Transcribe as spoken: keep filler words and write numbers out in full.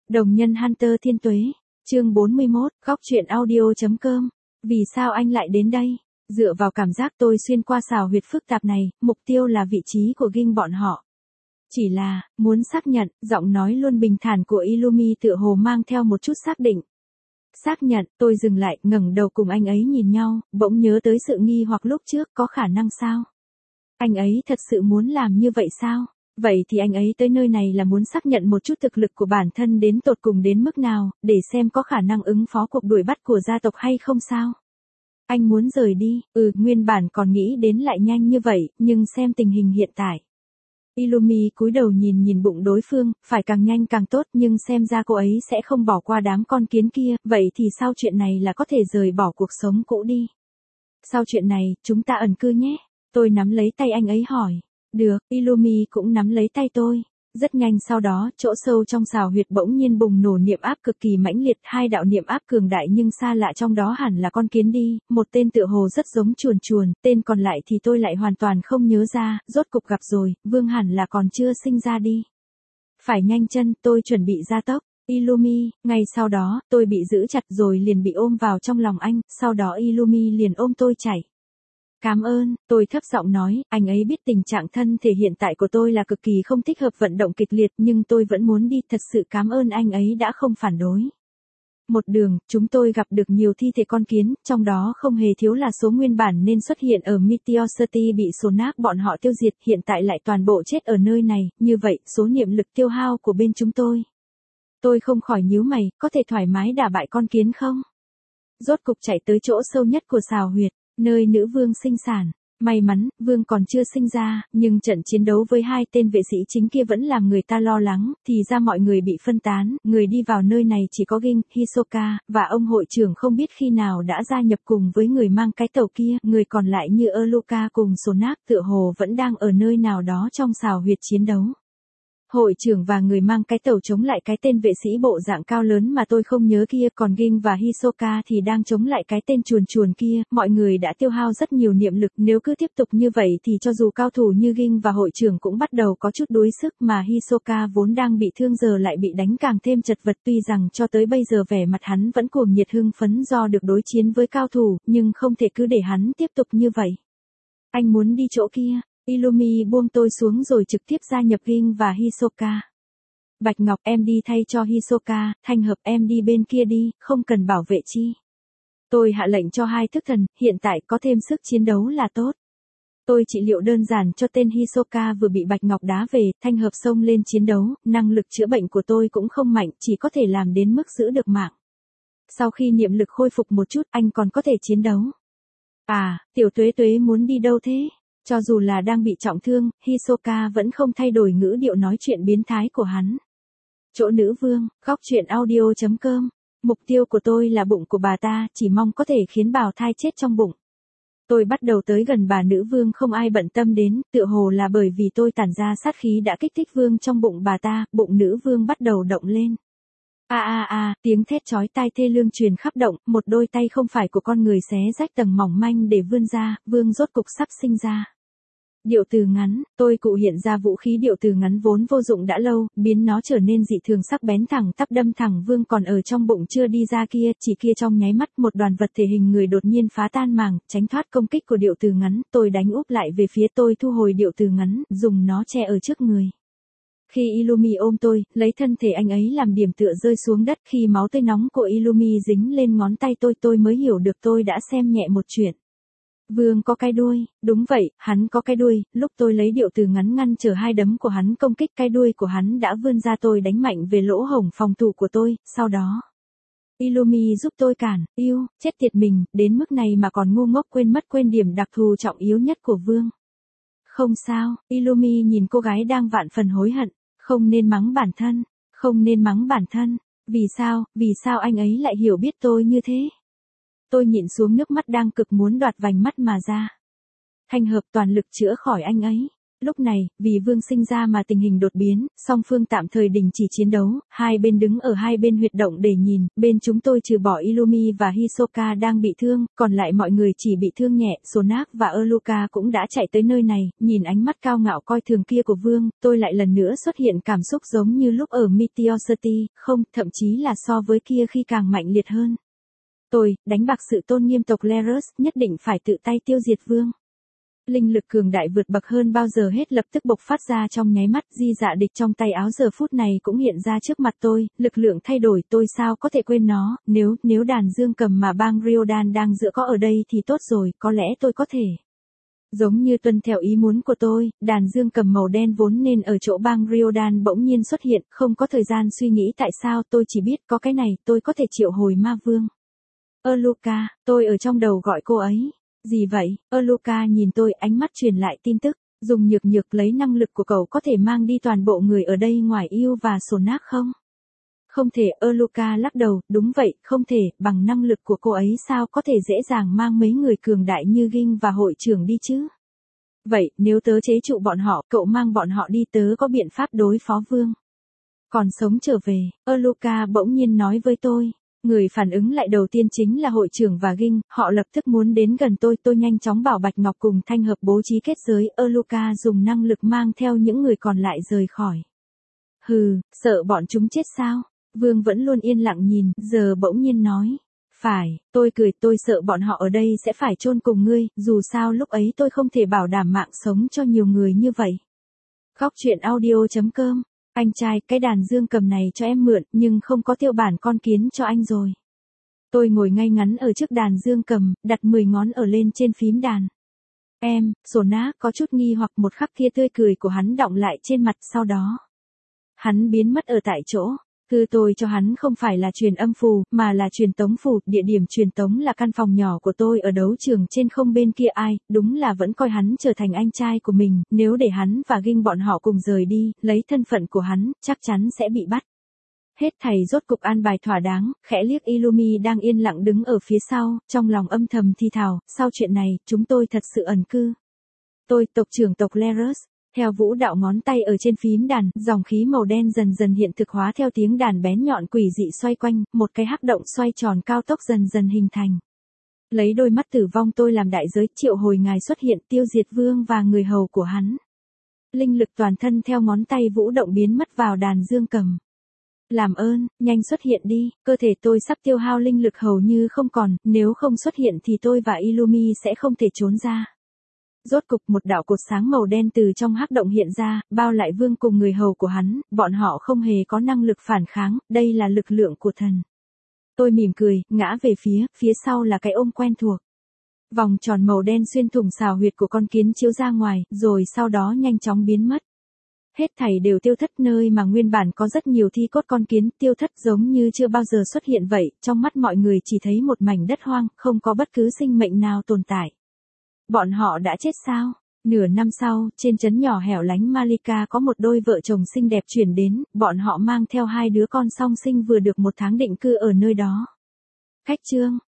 Đồng nhân Hunter Thiên Tuế, chương bốn mươi mốt, góc truyện audio.com. Vì sao anh lại đến đây? Dựa vào cảm giác tôi xuyên qua xào huyệt phức tạp này, mục tiêu là vị trí của Ging bọn họ. Chỉ là, muốn xác nhận, giọng nói luôn bình thản của Illumi tựa hồ mang theo một chút xác định. Xác nhận, tôi dừng lại, ngẩng đầu cùng anh ấy nhìn nhau, bỗng nhớ tới sự nghi hoặc lúc trước, có khả năng sao? Anh ấy thật sự muốn làm như vậy sao? Vậy thì anh ấy tới nơi này là muốn xác nhận một chút thực lực của bản thân đến tột cùng đến mức nào, để xem có khả năng ứng phó cuộc đuổi bắt của gia tộc hay không sao? Anh muốn rời đi, ừ, nguyên bản còn nghĩ đến lại nhanh như vậy, nhưng xem tình hình hiện tại. Illumi cúi đầu nhìn nhìn bụng đối phương, phải càng nhanh càng tốt, nhưng xem ra cô ấy sẽ không bỏ qua đám con kiến kia, vậy thì sau chuyện này là có thể rời bỏ cuộc sống cũ đi. Sau chuyện này, chúng ta ẩn cư nhé. Tôi nắm lấy tay anh ấy hỏi. Được, Illumi cũng nắm lấy tay tôi. Rất nhanh sau đó, chỗ sâu trong xào huyệt bỗng nhiên bùng nổ niệm áp cực kỳ mãnh liệt, hai đạo niệm áp cường đại nhưng xa lạ trong đó hẳn là con kiến đi, một tên tựa hồ rất giống chuồn chuồn, tên còn lại thì tôi lại hoàn toàn không nhớ ra, rốt cục gặp rồi, Vương hẳn là còn chưa sinh ra đi. Phải nhanh chân, tôi chuẩn bị ra tốc. Illumi, ngay sau đó, tôi bị giữ chặt rồi liền bị ôm vào trong lòng anh, sau đó Illumi liền ôm tôi chạy. Cảm ơn, tôi thấp giọng nói, anh ấy biết tình trạng thân thể hiện tại của tôi là cực kỳ không thích hợp vận động kịch liệt nhưng tôi vẫn muốn đi, thật sự cảm ơn anh ấy đã không phản đối. Một đường, chúng tôi gặp được nhiều thi thể con kiến, trong đó không hề thiếu là số nguyên bản nên xuất hiện ở Meteor City bị Sonak bọn họ tiêu diệt, hiện tại lại toàn bộ chết ở nơi này, như vậy, số niệm lực tiêu hao của bên chúng tôi. Tôi không khỏi nhíu mày, có thể thoải mái đả bại con kiến không? Rốt cục chạy tới chỗ sâu nhất của xào huyệt. Nơi nữ vương sinh sản. May mắn, vương còn chưa sinh ra, nhưng trận chiến đấu với hai tên vệ sĩ chính kia vẫn làm người ta lo lắng, thì ra mọi người bị phân tán, người đi vào nơi này chỉ có Ging, Hisoka, và ông hội trưởng không biết khi nào đã gia nhập cùng với người mang cái tàu kia, người còn lại như Erluka cùng Sonak tựa hồ vẫn đang ở nơi nào đó trong xào huyệt chiến đấu. Hội trưởng và người mang cái tàu chống lại cái tên vệ sĩ bộ dạng cao lớn mà tôi không nhớ kia, còn Ging và Hisoka thì đang chống lại cái tên chuồn chuồn kia, mọi người đã tiêu hao rất nhiều niệm lực, nếu cứ tiếp tục như vậy thì cho dù cao thủ như Ging và hội trưởng cũng bắt đầu có chút đuối sức, mà Hisoka vốn đang bị thương giờ lại bị đánh càng thêm chật vật, tuy rằng cho tới bây giờ vẻ mặt hắn vẫn cuồng nhiệt hưng phấn do được đối chiến với cao thủ, nhưng không thể cứ để hắn tiếp tục như vậy. Anh muốn đi chỗ kia. Illumi buông tôi xuống rồi trực tiếp gia nhập Ging và Hisoka. Bạch Ngọc, em đi thay cho Hisoka, Thanh Hợp em đi bên kia đi, không cần bảo vệ chi. Tôi hạ lệnh cho hai thức thần, hiện tại có thêm sức chiến đấu là tốt. Tôi trị liệu đơn giản cho tên Hisoka vừa bị Bạch Ngọc đá về, Thanh Hợp xông lên chiến đấu, năng lực chữa bệnh của tôi cũng không mạnh, chỉ có thể làm đến mức giữ được mạng. Sau khi niệm lực khôi phục một chút, anh còn có thể chiến đấu. À, Tiểu Tuế Tuế muốn đi đâu thế? Cho dù là đang bị trọng thương, Hisoka vẫn không thay đổi ngữ điệu nói chuyện biến thái của hắn. Chỗ nữ vương, góc truyện audio.com. Mục tiêu của tôi là bụng của bà ta, chỉ mong có thể khiến bào thai chết trong bụng. Tôi bắt đầu tới gần bà nữ vương không ai bận tâm đến, tựa hồ là bởi vì tôi tản ra sát khí đã kích thích vương trong bụng bà ta, bụng nữ vương bắt đầu động lên. A a a, tiếng thét chói tai thê lương truyền khắp động, một đôi tay không phải của con người xé rách tầng mỏng manh để vươn ra, vương rốt cục sắp sinh ra. Điệu từ ngắn, tôi cụ hiện ra vũ khí điệu từ ngắn vốn vô dụng đã lâu, biến nó trở nên dị thường sắc bén thẳng tắp đâm thẳng vương còn ở trong bụng chưa đi ra kia, chỉ kia trong nháy mắt một đoàn vật thể hình người đột nhiên phá tan màng, tránh thoát công kích của điệu từ ngắn, tôi đánh úp lại về phía tôi thu hồi điệu từ ngắn, dùng nó che ở trước người. Khi Illumi ôm tôi, lấy thân thể anh ấy làm điểm tựa rơi xuống đất, khi máu tươi nóng của Illumi dính lên ngón tay tôi tôi mới hiểu được tôi đã xem nhẹ một chuyện. Vương có cái đuôi, đúng vậy, hắn có cái đuôi, lúc tôi lấy điệu từ ngắn ngăn trở hai đấm của hắn công kích cái đuôi của hắn đã vươn ra tôi đánh mạnh về lỗ hổng phòng thủ của tôi, sau đó. Illumi giúp tôi cản, yêu, chết tiệt mình, đến mức này mà còn ngu ngốc quên mất quên điểm đặc thù trọng yếu nhất của Vương. Không sao, Illumi nhìn cô gái đang vạn phần hối hận, không nên mắng bản thân, không nên mắng bản thân, vì sao, vì sao anh ấy lại hiểu biết tôi như thế? Tôi nhịn xuống nước mắt đang cực muốn đoạt vành mắt mà ra. Thanh Hợp toàn lực chữa khỏi anh ấy. Lúc này, vì Vương sinh ra mà tình hình đột biến, song phương tạm thời đình chỉ chiến đấu, hai bên đứng ở hai bên huyệt động để nhìn, bên chúng tôi trừ bỏ Illumi và Hisoka đang bị thương, còn lại mọi người chỉ bị thương nhẹ, Sonak và Erluka cũng đã chạy tới nơi này, nhìn ánh mắt cao ngạo coi thường kia của Vương, tôi lại lần nữa xuất hiện cảm xúc giống như lúc ở Meteor City, không, thậm chí là so với kia khi càng mạnh liệt hơn. Tôi, đánh bạc sự tôn nghiêm tộc Lerus, nhất định phải tự tay tiêu diệt Vương. Linh lực cường đại vượt bậc hơn bao giờ hết lập tức bộc phát ra trong nháy mắt, di dạ địch trong tay áo giờ phút này cũng hiện ra trước mặt tôi, lực lượng thay đổi, tôi sao có thể quên nó, nếu, nếu đàn dương cầm mà bang Ryodan đang dựa có ở đây thì tốt rồi, có lẽ tôi có thể. Giống như tuân theo ý muốn của tôi, đàn dương cầm màu đen vốn nên ở chỗ bang Ryodan bỗng nhiên xuất hiện, không có thời gian suy nghĩ tại sao, tôi chỉ biết có cái này, tôi có thể triệu hồi ma vương. Erluka, tôi ở trong đầu gọi cô ấy. Gì vậy? Erluka nhìn tôi, ánh mắt truyền lại tin tức, dùng nhược nhược lấy năng lực của cậu có thể mang đi toàn bộ người ở đây ngoài yêu và Sonak không? Không thể, Erluka lắc đầu, đúng vậy, không thể, bằng năng lực của cô ấy sao có thể dễ dàng mang mấy người cường đại như Ging và hội trưởng đi chứ? Vậy, nếu tớ chế trụ bọn họ, cậu mang bọn họ đi, tớ có biện pháp đối phó Vương. Còn sống trở về, Erluka bỗng nhiên nói với tôi. Người phản ứng lại đầu tiên chính là hội trưởng và Ging, họ lập tức muốn đến gần tôi, tôi nhanh chóng bảo Bạch Ngọc cùng Thanh Hợp bố trí kết giới, Erluka dùng năng lực mang theo những người còn lại rời khỏi. Hừ, sợ bọn chúng chết sao? Vương vẫn luôn yên lặng nhìn, giờ bỗng nhiên nói. Phải, tôi cười, tôi sợ bọn họ ở đây sẽ phải chôn cùng ngươi, dù sao lúc ấy tôi không thể bảo đảm mạng sống cho nhiều người như vậy. Góc truyện audio chấm com. Anh trai, cái đàn dương cầm này cho em mượn, nhưng không có tiêu bản con kiến cho anh rồi. Tôi ngồi ngay ngắn ở trước đàn dương cầm, đặt mười ngón ở lên trên phím đàn. Em, Sonak có chút nghi hoặc, một khắc kia tươi cười của hắn đọng lại trên mặt, sau đó. Hắn biến mất ở tại chỗ. Thư tôi cho hắn không phải là truyền âm phù, mà là truyền tống phù, địa điểm truyền tống là căn phòng nhỏ của tôi ở đấu trường trên không bên kia. Ai, đúng là vẫn coi hắn trở thành anh trai của mình, nếu để hắn và Ging bọn họ cùng rời đi, lấy thân phận của hắn, chắc chắn sẽ bị bắt. Hết thầy rốt cục an bài thỏa đáng, khẽ liếc Illumi đang yên lặng đứng ở phía sau, trong lòng âm thầm thi thào, sau chuyện này, chúng tôi thật sự ẩn cư. Tôi, tộc trưởng tộc Lerus. Theo vũ đạo ngón tay ở trên phím đàn, dòng khí màu đen dần dần hiện thực hóa theo tiếng đàn bén nhọn quỷ dị xoay quanh, một cái hắc động xoay tròn cao tốc dần dần hình thành. Lấy đôi mắt tử vong tôi làm đại giới, triệu hồi ngài xuất hiện, tiêu diệt Vương và người hầu của hắn. Linh lực toàn thân theo ngón tay vũ động biến mất vào đàn dương cầm. Làm ơn, nhanh xuất hiện đi, cơ thể tôi sắp tiêu hao linh lực hầu như không còn, nếu không xuất hiện thì tôi và Illumi sẽ không thể trốn ra. Rốt cục một đạo cột sáng màu đen từ trong hắc động hiện ra, bao lại Vương cùng người hầu của hắn, bọn họ không hề có năng lực phản kháng, đây là lực lượng của thần. Tôi mỉm cười, ngã về phía, phía sau là cái ôm quen thuộc. Vòng tròn màu đen xuyên thủng xào huyệt của con kiến chiếu ra ngoài, rồi sau đó nhanh chóng biến mất. Hết thảy đều tiêu thất, nơi mà nguyên bản có rất nhiều thi cốt con kiến, tiêu thất giống như chưa bao giờ xuất hiện vậy, trong mắt mọi người chỉ thấy một mảnh đất hoang, không có bất cứ sinh mệnh nào tồn tại. Bọn họ đã chết sao? Nửa năm sau, trên trấn nhỏ hẻo lánh Malika có một đôi vợ chồng xinh đẹp chuyển đến, bọn họ mang theo hai đứa con song sinh vừa được một tháng định cư ở nơi đó. Khách trương,